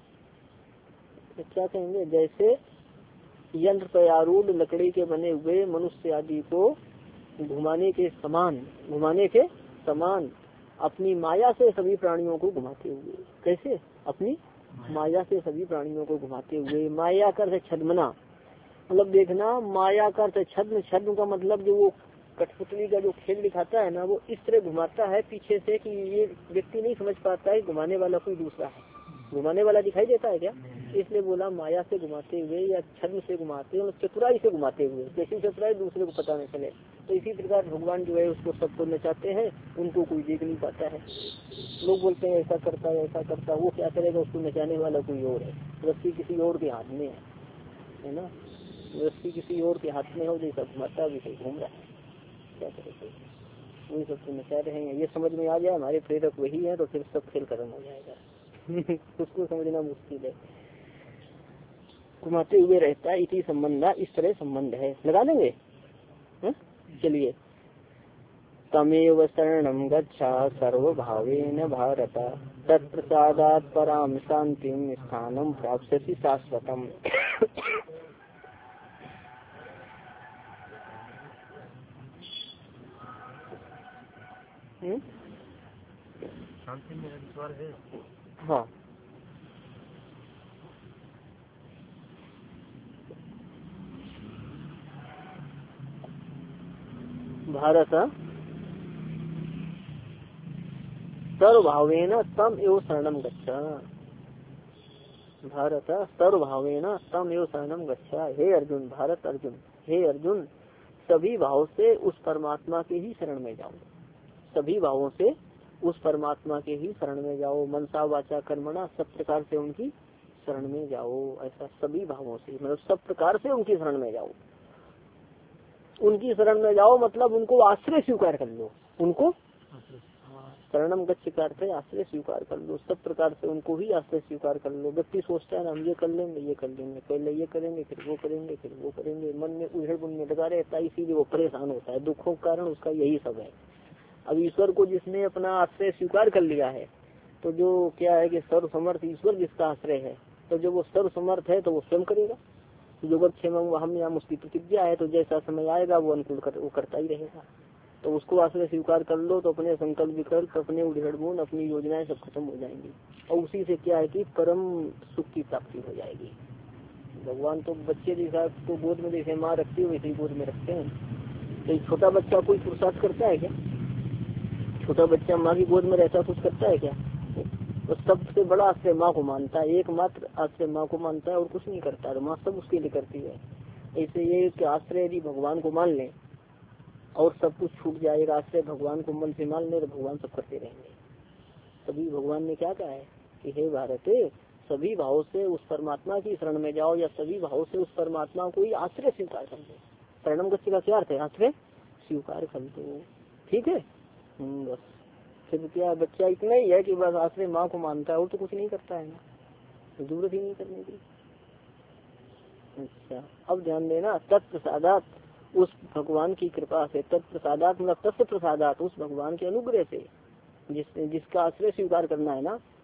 क्या कहेंगे, जैसे यंत्र पे आरूढ़ लकड़ी के बने हुए मनुष्य आदि को घुमाने के समान, घुमाने के समान अपनी माया से सभी प्राणियों को घुमाते हुए। कैसे? अपनी माया से सभी प्राणियों को घुमाते हुए। माया का अर्थ छद्मना, मतलब देखना, माया का अर्थ छद्म, छद्म का मतलब जो वो कठपुतली का जो खेल दिखाता है ना, वो इस तरह घुमाता है पीछे से कि ये व्यक्ति नहीं समझ पाता है घुमाने वाला कोई दूसरा है। घुमाने वाला दिखाई देता है क्या? इसलिए बोला माया से घुमाते हुए या छद्म से घुमाते हुए, चतुराई से घुमाते हुए। कैसी चतुराई? दूसरे को पता नहीं चले। तो इसी प्रकार भगवान जो है उसको सबको नचाते हैं, उनको कोई देख नहीं पाता है। लोग बोलते हैं ऐसा करता है ऐसा करता है, वो क्या करेगा? उसको नचाने वाला कोई और है, रस्सी किसी और के हाथ में है, है ना, रस्सी किसी और के हाथ में हो, जैसा घुमाता भी घूम रहा है, क्या करेगा? वही सबको नचा रहे हैं। ये समझ में आ गया हमारे प्रेरक वही है, तो फिर सब खेल खत्म हो जाएगा। उसको समझना मुश्किल है। घुमाते हुए रहता है, इसी संबंध, इस तरह संबंध है, लगा लेंगे। चलिए, तमेव शरणं गच्छा सर्वभावेन भारत, तत्प्रसादात् पराम शांतिं स्थानं प्राप्स्यसि शाश्वतम्। शांति में ईश्वर है। हाँ, भारत सर्वभावेन तम एव शरणं गच्छा, भारत सर्वभावेन तम एव शरणं गच्छा। हे अर्जुन, भारत अर्जुन, हे अर्जुन, सभी भाव से उस परमात्मा के ही शरण में जाओ। सभी भावों से उस परमात्मा के ही शरण में जाओ। मनसा वाचा कर्मणा, सब प्रकार से उनकी शरण में जाओ। ऐसा सभी भावों से, मतलब सब प्रकार से उनकी शरण में जाओ। उनकी शरण में जाओ मतलब उनको आश्रय स्वीकार कर लो। उनको शरणम गच्छ करते आश्रय स्वीकार कर लो। सब प्रकार से उनको ही आश्रय स्वीकार कर लो। व्यक्ति सोचता है ना, हम ये कर लेंगे ये कर लेंगे, पहले ये करेंगे फिर वो करेंगे फिर वो करेंगे, मन में उधेड़ बुन में लगा रहता है, इसीलिए वो परेशान होता है। दुखों का कारण उसका यही सब है। अब ईश्वर को जिसने अपना आश्रय स्वीकार कर लिया है, तो जो क्या है कि सर्व समर्थ ईश्वर जिसका आश्रय है, तो जो वो सर्व समर्थ है तो वो स्वयं करेगा। योगक्षेम हम या उसकी प्रतिज्ञा है, तो जैसा समय आएगा वो अनुकूल कर, वो करता ही रहेगा। तो उसको आश्रय स्वीकार कर लो तो अपने संकल्प विकल्प, अपने उधेड़बुन, अपनी योजनाएं सब खत्म हो जाएंगी। और उसी से क्या है कि परम सुख की प्राप्ति हो जाएगी। भगवान तो बच्चे जैसा तो गोद में जैसे माँ रखती है वैसे ही गोद में रखते हैं। तो छोटा बच्चा कोई पुरुषार्थ करता है क्या? छोटा बच्चा माँ की गोद में रहता कुछ करता है क्या? तो सबसे बड़ा आश्रय माँ को मानता है, एकमात्र आश्रय माँ को मानता है और कुछ नहीं करता है। माँ सब उसके लिए करती है। ऐसे ये कि आश्रय यदि भगवान को मान लें और सब कुछ छूट जाएगा। आश्रय भगवान को मन से मान ले तो भगवान सब करते रहेंगे। तभी भगवान ने क्या कहा है कि हे भारत, सभी भाव से उस परमात्मा की शरण में जाओ, या सभी भाव से उस परमात्मा को ही आश्रय स्वीकार कर दो। शरणम गच्छ का क्या अर्थ है? आश्रय स्वीकार कर दो। ठीक है, बस फिर क्या, बच्चा इतना ही है कि बस आश्रय माँ को मानता है और तो कुछ नहीं करता है ना, तो जरूरत ही नहीं करने की। अच्छा, अब ध्यान देना, तत्प्रसादात, उस भगवान की कृपा से, तत्प्रसादात मतलब तत्व प्रसादात, उस भगवान के अनुग्रह से, जिस जिसका आश्रय स्वीकार करना है ना,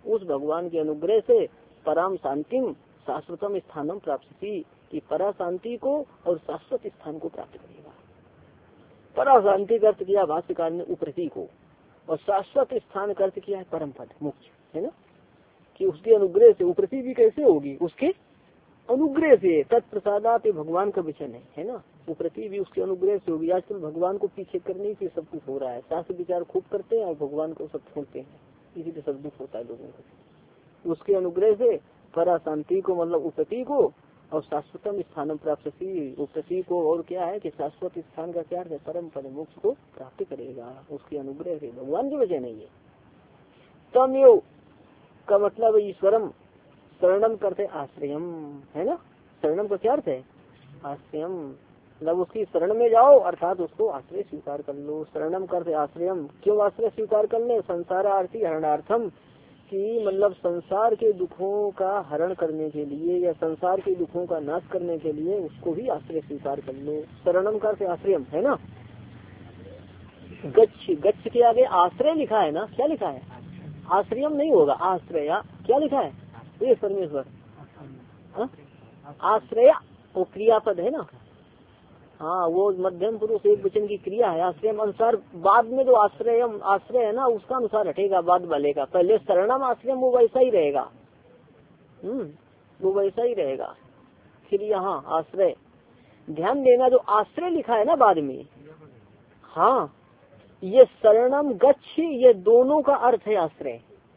उस भगवान के अनुग्रह से परम शांतिम शाश्वतम स्थानम प्राप्ति, कि परा शांति को और शाश्वत स्थान को प्राप्त करेगा। परा शांति का अर्थ किया भाष्यकार ने उपरति को, और शाश्वत स्थान का अर्थ किया है परम पद मोक्ष, है ना, कि उसके अनुग्रह से उपरति भी कैसे होगी, उसके अनुग्रह से, तत्प्रसादात भगवान का वचन है, है ना, उपरति भी उसके अनुग्रह से होगी। आजकल भगवान को पीछे करने से सब कुछ हो रहा है, शास्त्र विचार खूब करते हैं और भगवान को सब छोड़ते हैं, इसीलिए सब दुख होता है लोगों को। उसके अनुग्रह से परा शांति को मतलब उपरति को और शाश्वतम स्थान प्राप्त, उपरति को और क्या है कि शाश्वत स्थान का क्या है परम पद मोक्ष को प्राप्त करेगा उसके अनुग्रह से, भगवान के वजह नहीं है। तमेव का मतलब ईश्वरम, शरणम करते आश्रयम, है ना, शरणम का क्या अर्थ है आश्रयम, मतलब उसकी शरण में जाओ अर्थात उसको आश्रय स्वीकार कर लो। शरणम करते आश्रयम, क्यों आश्रय स्वीकार कर ले, संसारार्थी हरणार्थम, कि मतलब संसार के दुखों का हरण करने के लिए या संसार के दुखों का नाश करने के लिए उसको भी आश्रय स्वीकार कर लो। शरणम करते आश्रयम, है ना। गच्छ, गच्छ के आगे आश्रय लिखा है ना, क्या लिखा है, आश्रयम नहीं होगा, आश्रय, क्या लिखा है ये परमेश्वर, आश्रय वो क्रियापद है ना, हाँ वो मध्यम पुरुष एक वचन की क्रिया है। आश्रय अनुसार बाद में जो आश्रय आश्रय है ना उसका अनुसार हटेगा बाद वाले का, पहले शरणम आश्रय वो वैसा ही रहेगा, हम्म वो वैसा ही रहेगा। फिर यहाँ आश्रय, ध्यान देना जो आश्रय लिखा है ना बाद में, हाँ ये शरणम गच्छ ये दोनों का अर्थ है आश्रय,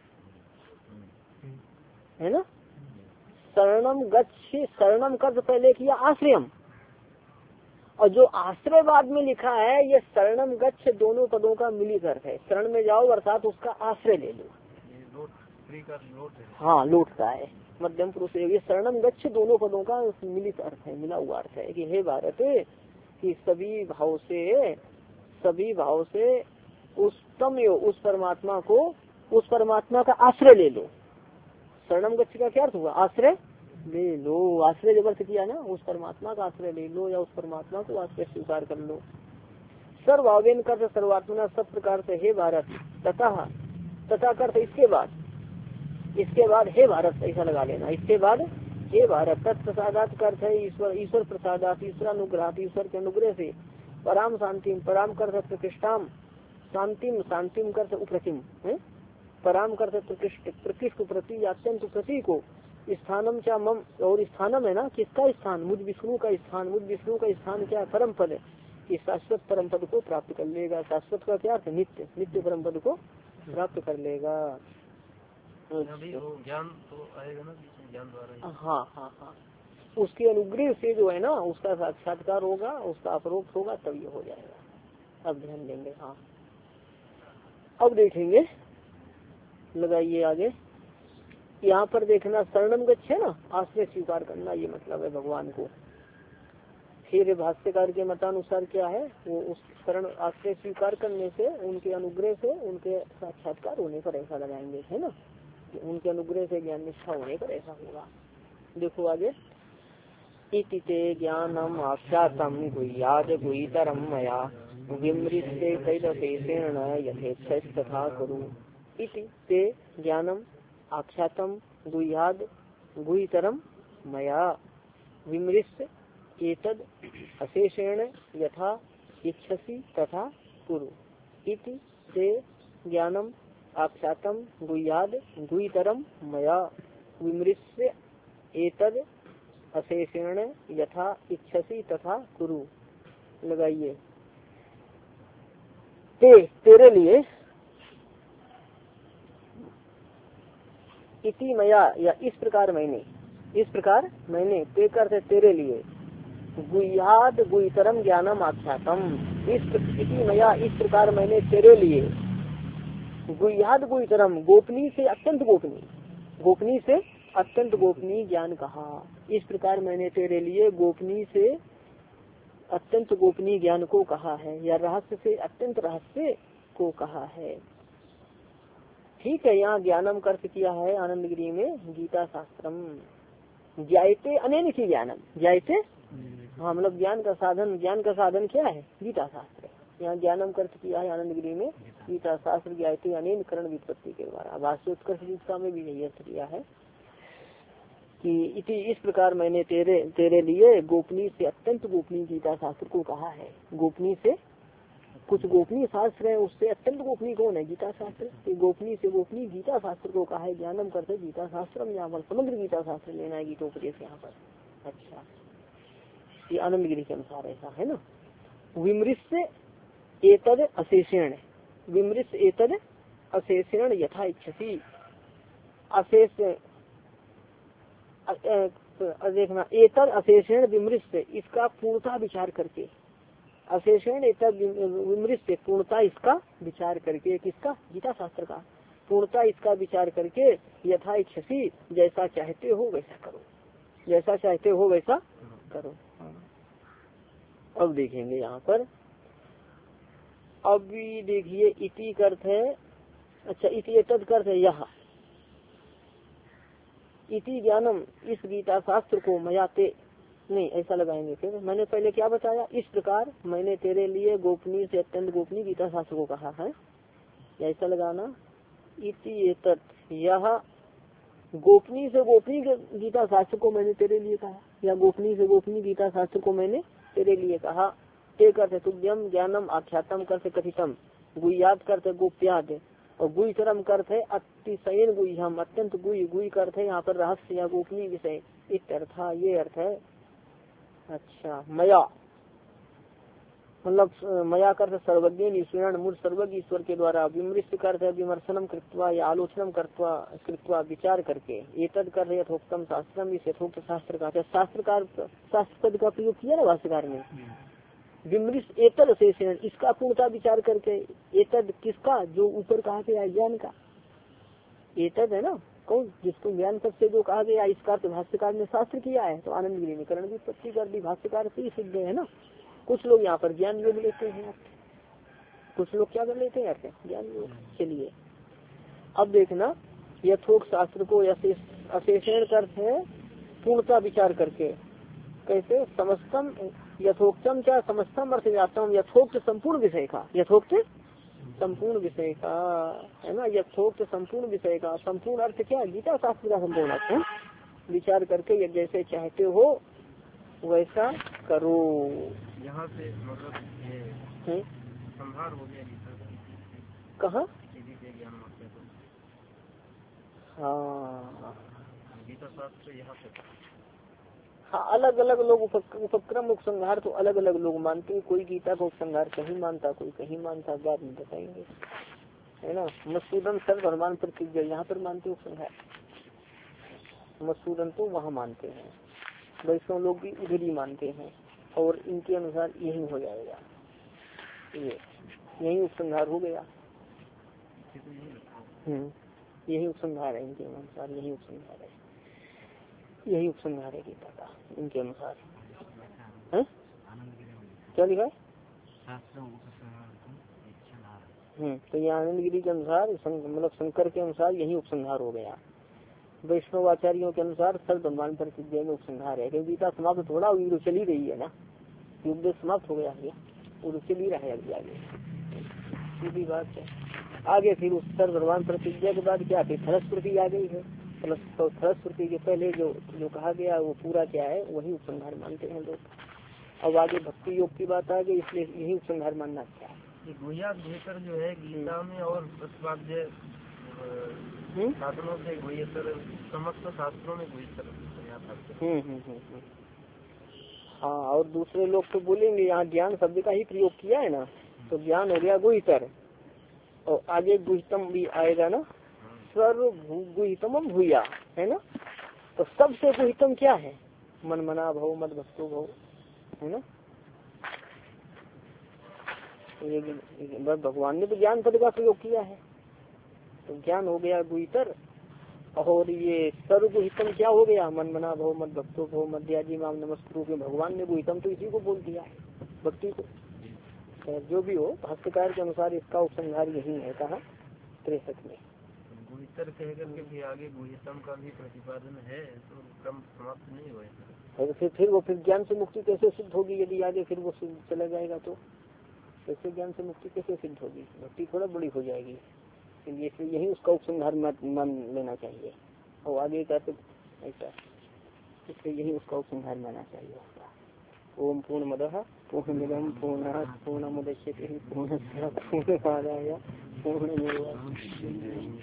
है ना। शरणम गच्छ, शरणम का पहले किया आश्रयम, और जो आश्रय बाद में लिखा है ये शरणम गच्छ दोनों पदों का मिलित अर्थ है। शरण में जाओ अर्थात उसका आश्रय ले लो, हाँ लौटता है मध्यम पुरुष। ये शरणम गच्छ दोनों पदों का मिलित अर्थ है, मिला हुआ अर्थ है कि हे भारत कि सभी भाव से सभी भाव से उस तम उस परमात्मा को उस परमात्मा का आश्रय ले लो। शरणम गच्छ का क्या अर्थ हुआ, आश्रय ले लो, आश्रय जब अर्थ किया ना उस परमात्मा का आश्रय ले लो या उस परमात्मा को आश्रय स्वीकार कर लो। सर्वावेन कर सर्वात्मना सब प्रकार से हे भारत, तथा तथा करते इसके बाद इसके बाद हे भारत ऐसा लगा लेना, इसके बाद हे भारत तत्प्रसादात का अर्थ है ईश्वर, ईश्वर प्रसादात ईश्वर अनुग्रह, ईश्वर के अनुग्रह से पराम शांतिम, पराम कर प्रकृष्टाम, शांतिम शांतिम कर उप्रतिम है, पराम कर प्रकृष्ट प्रकृष्ट प्रति अत्यंत प्रति को, स्थानम क्या मम, और स्थानम है ना किसका स्थान, मुझ विष्णु का स्थान, मुझ विष्णु का स्थान क्या है परम पद है, कि शाश्वत परम पद को प्राप्त कर लेगा। शाश्वत का क्या है नित्य, नित्य परम पद को प्राप्त कर लेगा। ज्ञान तो आएगा ना ज्ञान द्वारा, हाँ हाँ हाँ उसके अनुग्रह से जो है ना उसका साक्षात्कार होगा, उसका अपरोक्ष होगा तब ये हो जाएगा। अब ध्यान देंगे, हाँ अब देखेंगे, लगाइए आगे। यहाँ पर देखना शरणम गच्छ है ना, आश्रय स्वीकार करना ये मतलब है भगवान को। फिर भाष्यकार के मतानुसार क्या है, वो उस शरण आश्रय स्वीकार करने से उनके अनुग्रह से उनके साक्षात्कार होने पर ऐसा लगाएंगे, है ना, उनके अनुग्रह से ज्ञान निष्ठा होने पर ऐसा होगा। देखो आगे, इति ते ज्ञानम आख्यातम गुह्याद गुह्यतरम मया विमृत्ते कैलसेन यथेच्छ तथा कुरु। इति ते ज्ञानम आख्यातम गुह्याद गुह्यतरम मया विमृत्य एतद अशेषेण यथा इच्छसि तथा कुरु। इति ते ज्ञानम आख्यातम गुह्याद गुह्यतरम मया विमृत्य एतद अशेषेण यथा इच्छसि तथा कुरु। लगाइए, ते तेरे लिए, इति मया या इस प्रकार मैंने, इस प्रकार मैंने, ते करते तेरे लिए, गुह्याद गुह्यतरम ज्ञानम आख्यातम, इस इति मया इस प्रकार मैंने तेरे लिए, गुह्याद गुह्यतरम गोपनीय से अत्यंत गोपनीय, गोपनीय से अत्यंत गोपनीय ज्ञान कहा। इस प्रकार मैंने तेरे लिए गोपनीय से अत्यंत गोपनीय ज्ञान को कहा है, या रहस्य से अत्यंत रहस्य को कहा है। ठीक है, यहाँ ज्ञानम का अर्थ किया है आनंद गिरी में गीता शास्त्रम, ज्ञायते अनेन की ज्ञानम, ज्ञायते हाँ मतलब ज्ञान का साधन, ज्ञान का साधन क्या है गीता शास्त्र, यहाँ ज्ञानम कर्त किया है आनंद गिरी में, गीता शास्त्र ज्ञाति अनेन करण व्युत्पत्ति के द्वारा। भाष्योत्कर्ष गीता में भी यही अर्थ किया है कि इति इस प्रकार मैंने तेरे तेरे लिए गोपनीय से अत्यंत गोपनीय गीता शास्त्र को कहा है। गोपनीय से कुछ गोपनीय शास्त्र है, उससे अत्यंत गोपनीय कौन है? गीता शास्त्र। तो गोपनीय से गोपनीय गीता शास्त्र को कहा है। ज्ञानम करते गीता शास्त्र, यहाँ पर समग्र गीता शास्त्र लेना है, गीतोपदेश यहाँ पर। अच्छा, ये आनंद गिरी के अनुसार ऐसा है ना। विमृश एतद अशेषण, विमृश एतद अशेषण यथा इच्छसी, अशेष देखना, एतद अशेषण विमृश, इसका पूर्णता विचार करके, अशेषण एतद विमृश, पूर्णता इसका विचार करके, किसका? गीता शास्त्र का। पूर्णता इसका विचार करके यथा इच्छसी, जैसा चाहते हो वैसा करो, जैसा चाहते हो वैसा करो। अब देखेंगे यहाँ पर, अभी देखिए इति का अर्थ है, अच्छा इति एतद का अर्थ है यह, इति ज्ञानम, इस गीता शास्त्र को मयाते, नहीं ऐसा लगाएंगे। फिर मैंने पहले क्या बताया? इस प्रकार मैंने तेरे लिए गोपनीय से अत्यंत गोपनीय गीता शास्त्र को कहा है, ऐसा लगाना। इति एतद, यह गोपनीय से गोपनीय गीता शास्त्र को मैंने तेरे लिए कहा, या गोपनीय से गोपनीय गीता शास्त्र को मैंने तेरे लिए कहा। ते करते तुभ्यम ज्ञानम आख्यातम करते कथितम, गुह्यात करते गोप्याद, और गुई कर्म करते अतिशयन गुह्यम, अत्यंत गुई, गुई करते यहाँ पर रहस्य या गोपनीय विषय, इस अर्थ, ये अर्थ है। अच्छा, मया मतलब मया करते सर्वज्ञ ईश्वरण, मूल सर्वज्ञ ईश्वर के द्वारा, विमृष्ट करते विमर्शनम कृत्वा या आलोचनम कृत्वा कृत्वा विचार करके, एतद कर यथोक्तम शास्त्रम, इस यथोक्त शास्त्र का, शास्त्रकार शास्त्र पद का प्रयोग किया ना भाष्यकार ने। विमृष्ट एतद अशेषण, इसका पूर्णता विचार करके, एतद किसका? जो ऊपर कहा गया ज्ञान का, एतद है ना, कौन? जिसको ज्ञान पद से जो कहा गया, इसका तो भाष्यकार ने शास्त्र किया है। तो आनंद गिरी में करण व्युत्पत्ति कर दी, भाष्यकार से ही सिद्ध है ना। कुछ लोग यहाँ पर ज्ञान योग लेते हैं, कुछ लोग क्या कर लेते हैं ज्ञान योग। चलिए अब देखना, यथोक्त शास्त्र को अशेषण अर्थ है पूर्णता विचार करके, कैसे? समस्तम यथोक्तम, क्या समस्तम अर्थ व्याप्तम, यथोक्त संपूर्ण विषय का, यथोक्त संपूर्ण विषय का है ना, यथोक्त संपूर्ण विषय का। संपूर्ण अर्थ क्या? गीता शास्त्र का संपूर्ण अर्थ है। विचार करके ये जैसे चाहते हो वैसा करो। यहाँ से मतलब है संहार हो गया गीता कहाँ? ज्ञान। हाँ गीता शास्त्र यहाँ पे, हाँ अलग अलग लोग उपक्रम उपसंहार तो अलग अलग लोग मानते हैं। कोई गीता को उपसंहार कहीं मानता, कोई कहीं मानता, बाद में बताएंगे है ना। मसूदन सर्व हनुमान प्रतिज्ञा यहाँ पर मानते उपसंहार, मसूदन तो वहाँ मानते हैं। वैष्णव लोग भी उधर ही मानते हैं, और इनके अनुसार यही हो जाएगा, ये यही उपसंहार हो गया। हम्म यही उपसंहार है इनके अनुसार, यही उपसंहार है, यही उपसंहार है गीता का इनके अनुसार। है क्या लिखा है? हम्म तो ये आनंद गिरी के अनुसार, मतलब शंकर के अनुसार यही उपसंहार हो गया। वैष्णव आचार्यों के अनुसार सर्व हनुमान प्रतिज्ञा में उपसंहार है, क्योंकि गीता समाप्त थोड़ा हुई, तो चली रही है ना, युग समाप्त हो गया है, वो चल ही रहा है अभी आगे, सीधी बात है। आगे फिर उस सर्व हनुमान प्रतिज्ञा के बाद क्या, फिर फलस्मृति आ गई है। तो फलस्मृति के पहले जो जो कहा गया वो पूरा क्या है, वही उपसंहार मानते हैं लोग। अब आगे भक्ति योग की बात आ गई, इसलिए यही उपसंहार मानना अच्छा है। गुह्या बेहतर जो है गीता में और प्रतिपाद्य साधनों से गुह्यतर, समस्त शास्त्रों में गुह्यतर। हम्म हम्म हम्म हाँ, और दूसरे लोग तो बोलेंगे यहाँ ज्ञान शब्द का ही प्रयोग किया है ना, तो ज्ञान हो गया गुह्यतर, और आगे गुह्यतम भी आएगा ना, सर्व गुह्यतम भूया है ना। तो सबसे गुह्यतम क्या है? मन मना भव मद भक्तो भव है ना। तो भगवान ने तो ज्ञान पद का प्रयोग किया है, तो ज्ञान हो गया गुह्यतर, और ये सर्वगुहितम क्या हो गया? मन मना भव मद भक्तो भव मध्याजी माम नमस्कुरु के भगवान ने गुहितम तो इसी को बोल दिया है, भक्ति को। जो भी हो, भाष्यकार के अनुसार इसका उपसंहार यही है, कहा त्रेसठ में। गुहितर कह करके भी आगे गुहितम का भी प्रतिपादन है, तो क्रम समाप्त नहीं हुआ। फिर फिर वो फिर ज्ञान से मुक्ति कैसे सिद्ध होगी यदि आगे फिर वो चला जाएगा तो? ऐसे ज्ञान से मुक्ति कैसे सिद्ध होगी, भक्ति थोड़ा बड़ी हो जाएगी। इसलिए यही उसका उपसंहार मान लेना चाहिए। और आगे का तो ऐसा, इसलिए यही उसका उपसंहार मानना चाहिए। ओम पूर्णमदः पूर्णमिदं पूर्णात् पूर्णमुदच्यते पूर्णस्य पूर्णमादाय पूर्णमेवावशिष्यते।